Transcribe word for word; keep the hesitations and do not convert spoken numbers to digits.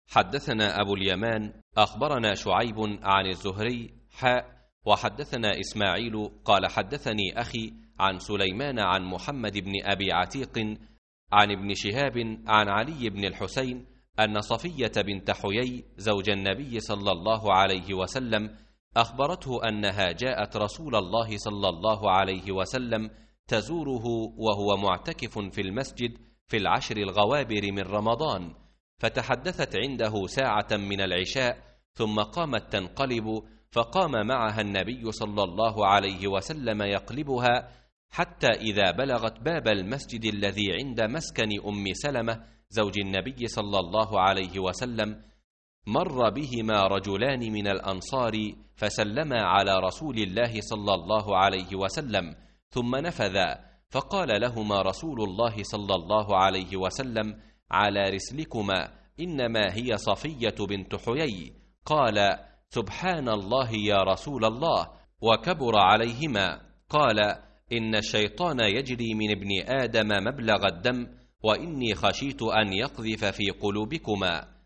حدثنا أبو اليمان أخبرنا شعيب عن الزهري حاء وحدثنا إسماعيل قال حدثني أخي عن سليمان عن محمد بن أبي عتيق عن ابن شهاب عن علي بن الحسين أن صفية بنت حيي زوج النبي صلى الله عليه وسلم أخبرته أنها جاءت رسول الله صلى الله عليه وسلم تزوره وهو معتكف في المسجد في العشر الغوابر من رمضان، فتحدثت عنده ساعة من العشاء ثم قامت تنقلب، فقام معها النبي صلى الله عليه وسلم يقلبها حتى إذا بلغت باب المسجد الذي عند مسكن أم سلمة زوج النبي صلى الله عليه وسلم مر بهما رجلان من الأنصار فسلما على رسول الله صلى الله عليه وسلم ثم نفذا، فقال لهما رسول الله صلى الله عليه وسلم: على رسلكما، إنما هي صفية بنت حيي. قال: سبحان الله يا رسول الله، وكبر عليهما. قال: إن الشيطان يجري من ابن آدم مبلغ الدم، وإني خشيت أن يقذف في قلوبكما.